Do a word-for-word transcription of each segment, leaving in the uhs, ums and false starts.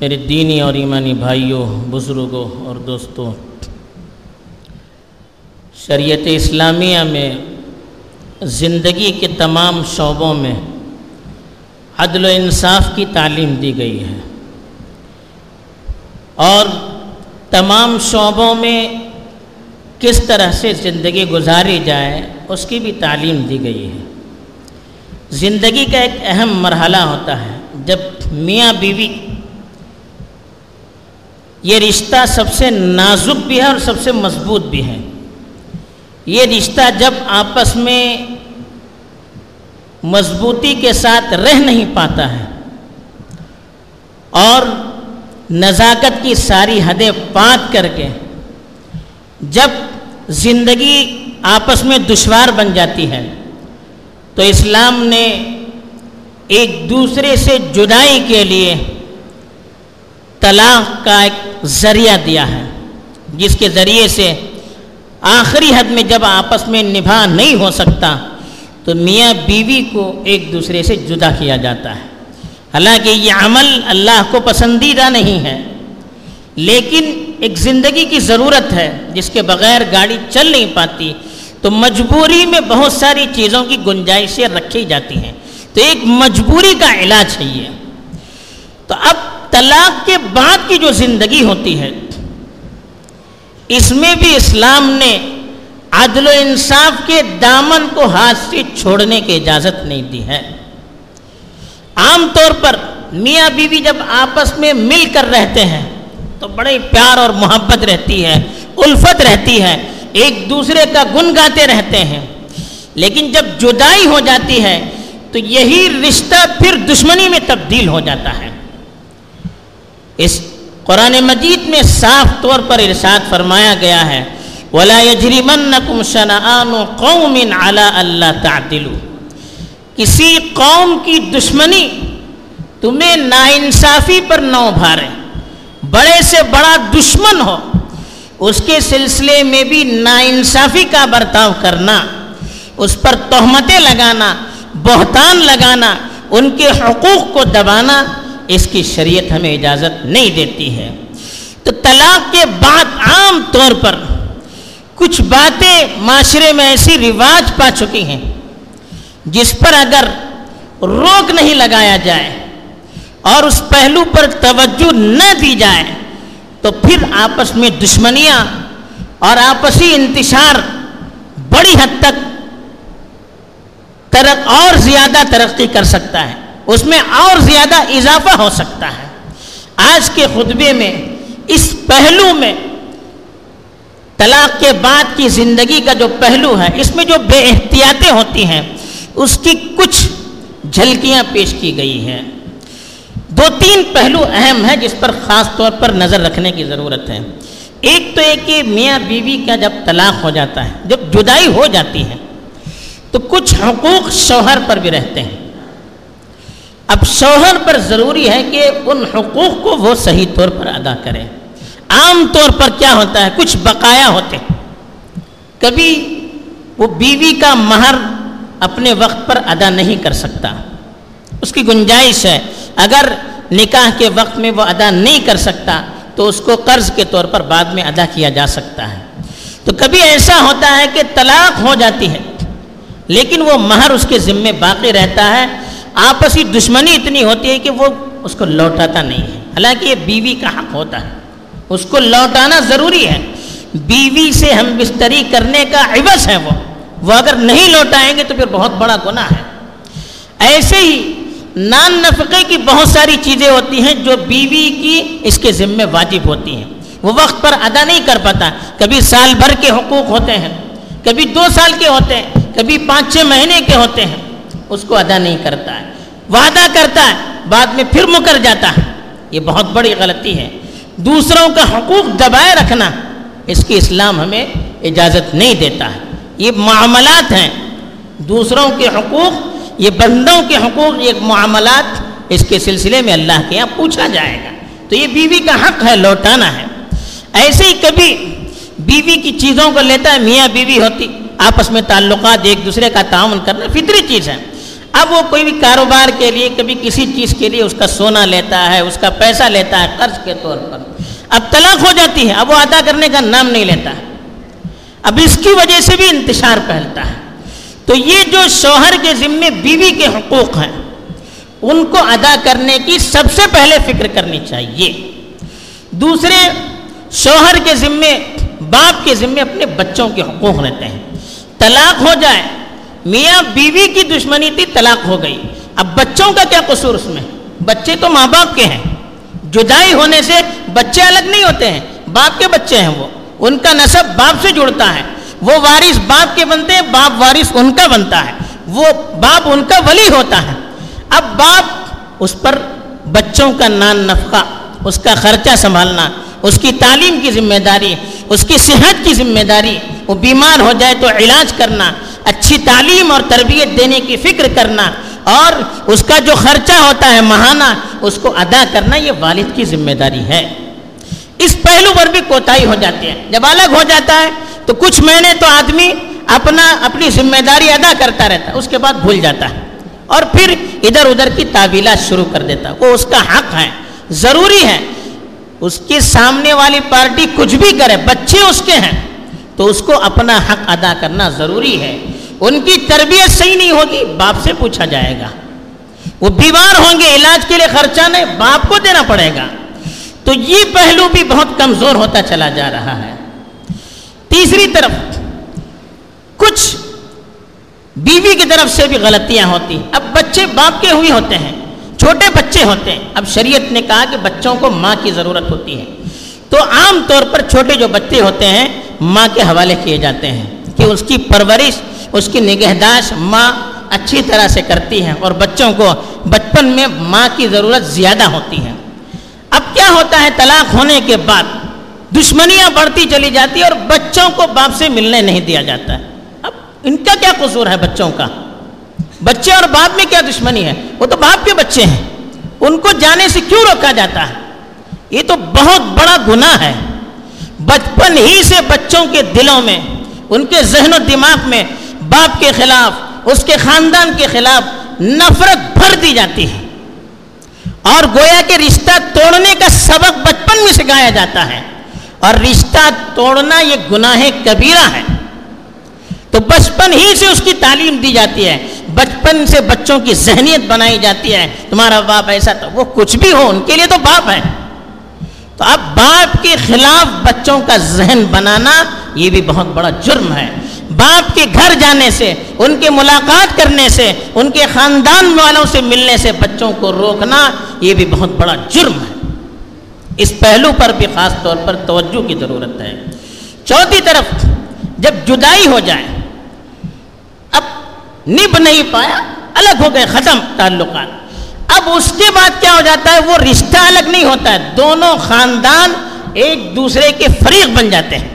میرے دینی اور ایمانی بھائیوں، بزرگوں اور دوستوں، شریعت اسلامیہ میں زندگی کے تمام شعبوں میں عدل و انصاف کی تعلیم دی گئی ہے اور تمام شعبوں میں کس طرح سے زندگی گزاری جائے اس کی بھی تعلیم دی گئی ہے۔ زندگی کا ایک اہم مرحلہ ہوتا ہے جب میاں بیوی، یہ رشتہ سب سے نازک بھی ہے اور سب سے مضبوط بھی ہے۔ یہ رشتہ جب آپس میں مضبوطی کے ساتھ رہ نہیں پاتا ہے اور نزاکت کی ساری حدیں پات کر کے جب زندگی آپس میں دشوار بن جاتی ہے تو اسلام نے ایک دوسرے سے جدائی کے لیے طلاق کا ایک ذریعہ دیا ہے، جس کے ذریعے سے آخری حد میں جب آپس میں نبھا نہیں ہو سکتا تو میاں بیوی کو ایک دوسرے سے جدا کیا جاتا ہے۔ حالانکہ یہ عمل اللہ کو پسندیدہ نہیں ہے، لیکن ایک زندگی کی ضرورت ہے جس کے بغیر گاڑی چل نہیں پاتی، تو مجبوری میں بہت ساری چیزوں کی گنجائشیں رکھی جاتی ہیں، تو ایک مجبوری کا علاج ہے یہ۔ تو اب طلاق کے بعد کی جو زندگی ہوتی ہے اس میں بھی اسلام نے عدل و انصاف کے دامن کو ہاتھ سے چھوڑنے کی اجازت نہیں دی ہے۔ عام طور پر میاں بیوی جب آپس میں مل کر رہتے ہیں تو بڑے پیار اور محبت رہتی ہے، الفت رہتی ہے، ایک دوسرے کا گن گاتے رہتے ہیں، لیکن جب جدائی ہو جاتی ہے تو یہی رشتہ پھر دشمنی میں تبدیل ہو جاتا ہے۔ اس قرآن مجید میں صاف طور پر ارشاد فرمایا گیا ہے وَلَا يَجْرِمَنَّكُمْ شَنَآنُ قَوْمٍ عَلَىٰ أَلَّا تَعْدِلُوا، کسی قوم کی دشمنی تمہیں ناانصافی پر نہ ابھارے، بڑے سے بڑا دشمن ہو اس کے سلسلے میں بھی ناانصافی کا برتاؤ کرنا، اس پر تہمتیں لگانا، بہتان لگانا، ان کے حقوق کو دبانا، اس کی شریعت ہمیں اجازت نہیں دیتی ہے۔ تو طلاق کے بعد عام طور پر کچھ باتیں معاشرے میں ایسی رواج پا چکی ہیں جس پر اگر روک نہیں لگایا جائے اور اس پہلو پر توجہ نہ دی جائے تو پھر آپس میں دشمنیاں اور آپسی انتشار بڑی حد تک ترق اور زیادہ ترقی کر سکتا ہے، اس میں اور زیادہ اضافہ ہو سکتا ہے۔ آج کے خطبے میں اس پہلو میں طلاق کے بعد کی زندگی کا جو پہلو ہے، اس میں جو بے احتیاطیں ہوتی ہیں اس کی کچھ جھلکیاں پیش کی گئی ہیں۔ دو تین پہلو اہم ہیں جس پر خاص طور پر نظر رکھنے کی ضرورت ہے۔ ایک تو ایک کہ میاں بیوی کا جب طلاق ہو جاتا ہے، جب جدائی ہو جاتی ہے تو کچھ حقوق شوہر پر بھی رہتے ہیں۔ اب شوہر پر ضروری ہے کہ ان حقوق کو وہ صحیح طور پر ادا کرے۔ عام طور پر کیا ہوتا ہے، کچھ بقایا ہوتے ہیں، کبھی وہ بیوی کا مہر اپنے وقت پر ادا نہیں کر سکتا، اس کی گنجائش ہے، اگر نکاح کے وقت میں وہ ادا نہیں کر سکتا تو اس کو قرض کے طور پر بعد میں ادا کیا جا سکتا ہے۔ تو کبھی ایسا ہوتا ہے کہ طلاق ہو جاتی ہے لیکن وہ مہر اس کے ذمے باقی رہتا ہے، آپسی دشمنی اتنی ہوتی ہے کہ وہ اس کو لوٹاتا نہیں ہے، حالانکہ یہ بیوی کا حق ہوتا ہے، اس کو لوٹانا ضروری ہے۔ بیوی سے ہم بستری کرنے کا عوض ہے وہ وہ اگر نہیں لوٹائیں گے تو پھر بہت بڑا گناہ ہے۔ ایسے ہی نان نفقے کی بہت ساری چیزیں ہوتی ہیں جو بیوی کی اس کے ذمے واجب ہوتی ہیں، وہ وقت پر ادا نہیں کر پاتا، کبھی سال بھر کے حقوق ہوتے ہیں، کبھی دو سال کے ہوتے ہیں، کبھی پانچ چھ مہینے کے ہوتے ہیں، اس کو ادا نہیں کرتا ہے، وعدہ کرتا ہے بعد میں پھر مکر جاتا ہے، یہ بہت بڑی غلطی ہے۔ دوسروں کا حقوق دبائے رکھنا اس کی اسلام ہمیں اجازت نہیں دیتا ہے۔ یہ معاملات ہیں، دوسروں کے حقوق، یہ بندوں کے حقوق، یہ معاملات، اس کے سلسلے میں اللہ کے یہاں پوچھا جائے گا، تو یہ بیوی کا حق ہے، لوٹانا ہے۔ ایسے ہی کبھی بیوی کی چیزوں کو لیتا ہے، میاں بیوی ہوتی، آپس میں تعلقات، ایک دوسرے کا تعاون کرنا فطری چیز ہے۔ اب وہ کوئی بھی کاروبار کے لیے کبھی کسی چیز کے لیے اس کا سونا لیتا ہے, اس کا پیسہ لیتا ہے قرض کے طور پر, اب طلاق ہو جاتی ہے, اب وہ ادا کرنے کا نام نہیں لیتا ہے. اب اس کی وجہ سے بھی انتشار پھیلتا ہے. تو یہ جو شوہر کے ذمے بیوی کے حقوق ہیں ان کو ادا کرنے کی سب سے پہلے فکر کرنی چاہیے. دوسرے, شوہر کے ذمے, باپ کے ذمے اپنے بچوں کے حقوق رہتے ہیں. طلاق ہو جائے, میاں بیوی کی دشمنی تھی, طلاق ہو گئی, اب بچوں کا کیا قصور اس میں؟ بچے تو ماں باپ کے ہیں, جدائی ہونے سے بچے الگ نہیں ہوتے ہیں, باپ کے بچے ہیں, وہ ان کا نسب باپ سے جڑتا ہے, وہ وارث باپ کے بنتے ہیں, باپ وارث ان کا بنتا ہے, وہ باپ ان کا ولی ہوتا ہے. اب باپ اس پر بچوں کا نان نفقہ, اس کا خرچہ سنبھالنا, اس کی تعلیم کی ذمہ داری, اس کی صحت کی ذمہ داری, وہ بیمار ہو جائے تو علاج کرنا, اچھی تعلیم اور تربیت دینے کی فکر کرنا, اور اس کا جو خرچہ ہوتا ہے ماہانہ اس کو ادا کرنا, یہ والد کی ذمہ داری ہے. اس پہلو پر بھی کوتاہی ہو جاتی ہے. جب الگ ہو جاتا ہے تو کچھ مہینے تو آدمی اپنا اپنی ذمہ داری ادا کرتا رہتا ہے, اس کے بعد بھول جاتا ہے اور پھر ادھر ادھر کی تعویلات شروع کر دیتا ہے. وہ اس کا حق ہے, ضروری ہے, اس کے سامنے والی پارٹی کچھ بھی کرے, بچے اس کے ہیں تو اس کو اپنا حق ادا کرنا ضروری ہے. ان کی تربیت صحیح نہیں ہوگی, باپ سے پوچھا جائے گا. وہ بیمار ہوں گے, علاج کے لیے خرچہ نہیں, باپ کو دینا پڑے گا. تو یہ پہلو بھی بہت کمزور ہوتا چلا جا رہا ہے. تیسری طرف کچھ بیوی کی طرف سے بھی غلطیاں ہوتی. اب بچے باپ کے ہوئے ہوتے ہیں, چھوٹے بچے ہوتے ہیں. اب شریعت نے کہا کہ بچوں کو ماں کی ضرورت ہوتی ہے, تو عام طور پر چھوٹے جو بچے ہوتے ہیں ماں کے حوالے کیے جاتے ہیں کہ اس کی پرورش, اس کی نگہداشت ماں اچھی طرح سے کرتی ہے, اور بچوں کو بچپن میں ماں کی ضرورت زیادہ ہوتی ہے. اب کیا ہوتا ہے, طلاق ہونے کے بعد دشمنیاں بڑھتی چلی جاتی ہے اور بچوں کو باپ سے ملنے نہیں دیا جاتا ہے. اب ان کا کیا قصور ہے بچوں کا؟ بچے اور باپ میں کیا دشمنی ہے؟ وہ تو باپ کے بچے ہیں, ان کو جانے سے کیوں روکا جاتا ہے؟ یہ تو بہت بڑا گناہ ہے. بچپن ہی سے بچوں کے دلوں میں, ان کے ذہن و دماغ میں باپ کے خلاف, اس کے خاندان کے خلاف نفرت بھر دی جاتی ہے, اور گویا کہ رشتہ توڑنے کا سبق بچپن میں سکھایا جاتا ہے, اور رشتہ توڑنا یہ گناہ کبیرہ ہے. تو بچپن ہی سے اس کی تعلیم دی جاتی ہے, بچپن سے بچوں کی ذہنیت بنائی جاتی ہے, تمہارا باپ ایسا تھا, وہ کچھ بھی ہو ان کے لیے تو باپ ہے. تو اب باپ کے خلاف بچوں کا ذہن بنانا یہ بھی بہت بڑا جرم ہے. باپ کے گھر جانے سے, ان کے ملاقات کرنے سے, ان کے خاندان والوں سے ملنے سے بچوں کو روکنا یہ بھی بہت بڑا جرم ہے. اس پہلو پر بھی خاص طور پر توجہ کی ضرورت ہے. چوتھی طرف جب جدائی ہو جائے, اب نبھ نہیں پایا, الگ ہو گئے, ختم تعلقات, اب اس کے بعد کیا ہو جاتا ہے, وہ رشتہ الگ نہیں ہوتا ہے, دونوں خاندان ایک دوسرے کے فریق بن جاتے ہیں.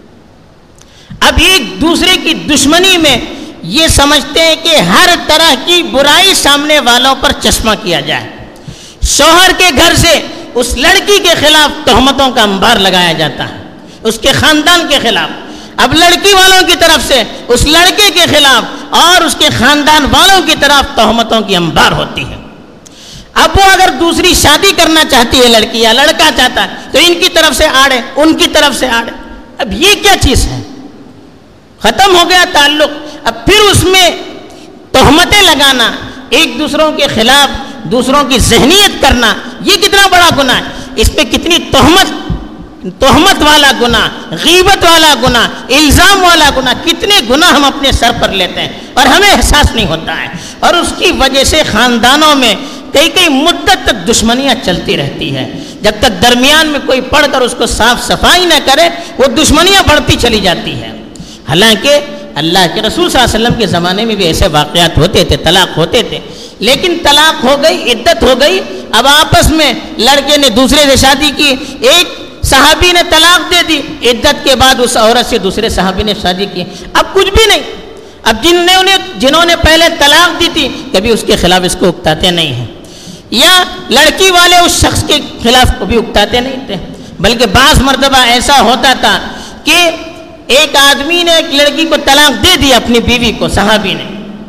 اب ایک دوسرے کی دشمنی میں یہ سمجھتے ہیں کہ ہر طرح کی برائی سامنے والوں پر چشمہ کیا جائے. شوہر کے گھر سے اس لڑکی کے خلاف تہمتوں کا انبار لگایا جاتا ہے, اس کے خاندان کے خلاف. اب لڑکی والوں کی طرف سے اس لڑکے کے خلاف اور اس کے خاندان والوں کی طرف تہمتوں کی انبار ہوتی ہے. اب وہ اگر دوسری شادی کرنا چاہتی ہے لڑکی, یا لڑکا چاہتا ہے, تو ان کی طرف سے آڑے, ان کی طرف سے آڑے. اب یہ کیا چیز ہے؟ ختم ہو گیا تعلق. اب پھر اس میں تہمتیں لگانا, ایک دوسروں کے خلاف دوسروں کی ذہنیت کرنا, یہ کتنا بڑا گناہ ہے. اس پہ کتنی تہمت, تہمت والا گناہ, غیبت والا گناہ, الزام والا گناہ, کتنے گناہ ہم اپنے سر پر لیتے ہیں اور ہمیں احساس نہیں ہوتا ہے. اور اس کی وجہ سے خاندانوں میں کئی کئی مدت تک دشمنیاں چلتی رہتی ہے. جب تک درمیان میں کوئی پڑھ کر اس کو صاف صفائی نہ کرے, وہ دشمنیاں بڑھتی چلی جاتی ہے. حالانکہ اللہ کے رسول صلی اللہ علیہ وسلم کے زمانے میں بھی ایسے واقعات ہوتے تھے, طلاق ہوتے تھے, لیکن طلاق ہو گئی, عدت ہو گئی, اب آپس میں لڑکے نے دوسرے سے شادی کی, ایک صحابی نے طلاق دے دی, عدت کے بعد اس عورت سے دوسرے صحابی نے شادی کی. اب کچھ بھی نہیں. اب جن نے جنہوں نے پہلے طلاق دی تھی کبھی اس کے خلاف اس کو اکتاتے نہیں ہیں, یا لڑکی والے اس شخص کے خلاف کبھی اکتاتے نہیں تھے. بلکہ بعض مرتبہ ایسا ہوتا تھا کہ ایک آدمی نے ایک لڑکی کو طلاق دے دی, اپنی بیوی کو, صحابی نے,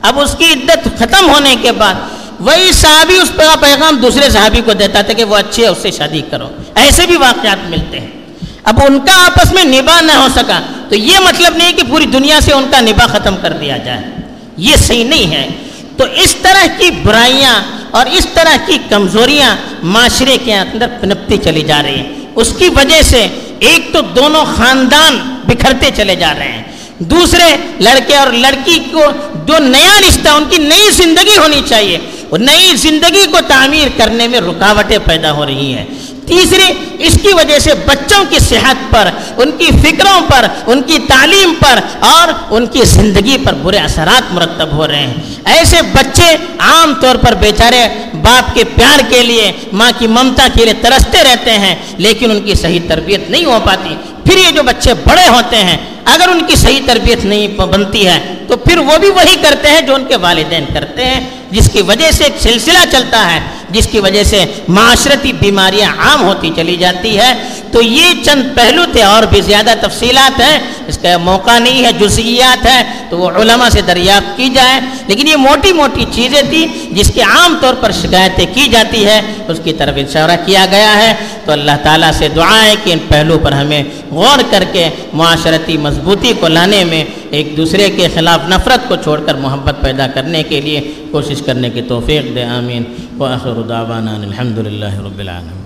اب اس کی عدت ختم ہونے کے بعد وہی صحابی اس کا پیغام دوسرے صحابی کو دیتا تھا کہ وہ اچھے ہے اس سے شادی کرو. ایسے بھی واقعات ملتے ہیں. اب ان کا آپس میں نباہ نہ ہو سکا تو یہ مطلب نہیں کہ پوری دنیا سے ان کا نباہ ختم کر دیا جائے, یہ صحیح نہیں ہے. تو اس طرح کی برائیاں اور اس طرح کی کمزوریاں معاشرے کے اندر پنپتی چلی جا رہی ہیں. اس کی وجہ سے ایک تو دونوں خاندان بکھرتے چلے جا رہے ہیں, دوسرے لڑکے اور لڑکی کو جو نیا رشتہ, ان کی نئی زندگی ہونی چاہیے, اور نئی زندگی کو تعمیر کرنے میں رکاوٹیں پیدا ہو رہی ہیں. تیسری, اس کی وجہ سے بچوں کی صحت پر, ان کی فکروں پر, ان کی تعلیم پر اور ان کی زندگی پر برے اثرات مرتب ہو رہے ہیں. ایسے بچے عام طور پر بیچارے باپ کے پیار کے لیے, ماں کی ممتا کے لیے ترستے رہتے ہیں, لیکن ان کی صحیح تربیت نہیں ہو پاتی. پھر یہ جو بچے بڑے ہوتے ہیں, اگر ان کی صحیح تربیت نہیں بنتی ہے تو پھر وہ بھی وہی کرتے ہیں جو ان کے والدین کرتے ہیں, جس کی وجہ سے ایک سلسلہ چلتا ہے, جس کی وجہ سے معاشرتی بیماریاں عام ہوتی چلی جاتی ہے. تو یہ چند پہلو تھے, اور بھی زیادہ تفصیلات ہیں, اس کا موقع نہیں ہے, جزئیات ہیں تو وہ علماء سے دریافت کی جائے. لیکن یہ موٹی موٹی چیزیں تھیں جس کے عام طور پر شکایتیں کی جاتی ہے, اس کی طرف اشارہ کیا گیا ہے. تو اللہ تعالیٰ سے دعا ہے کہ ان پہلو پر ہمیں غور کر کے معاشرتی مضبوطی کو لانے میں ایک دوسرے کے خلاف نفرت کو چھوڑ کر محبت پیدا کرنے کے لیے کوشش کرنے کی توفیق دے. آمین. وآخر دعوانا الحمد للہ رب العالمین.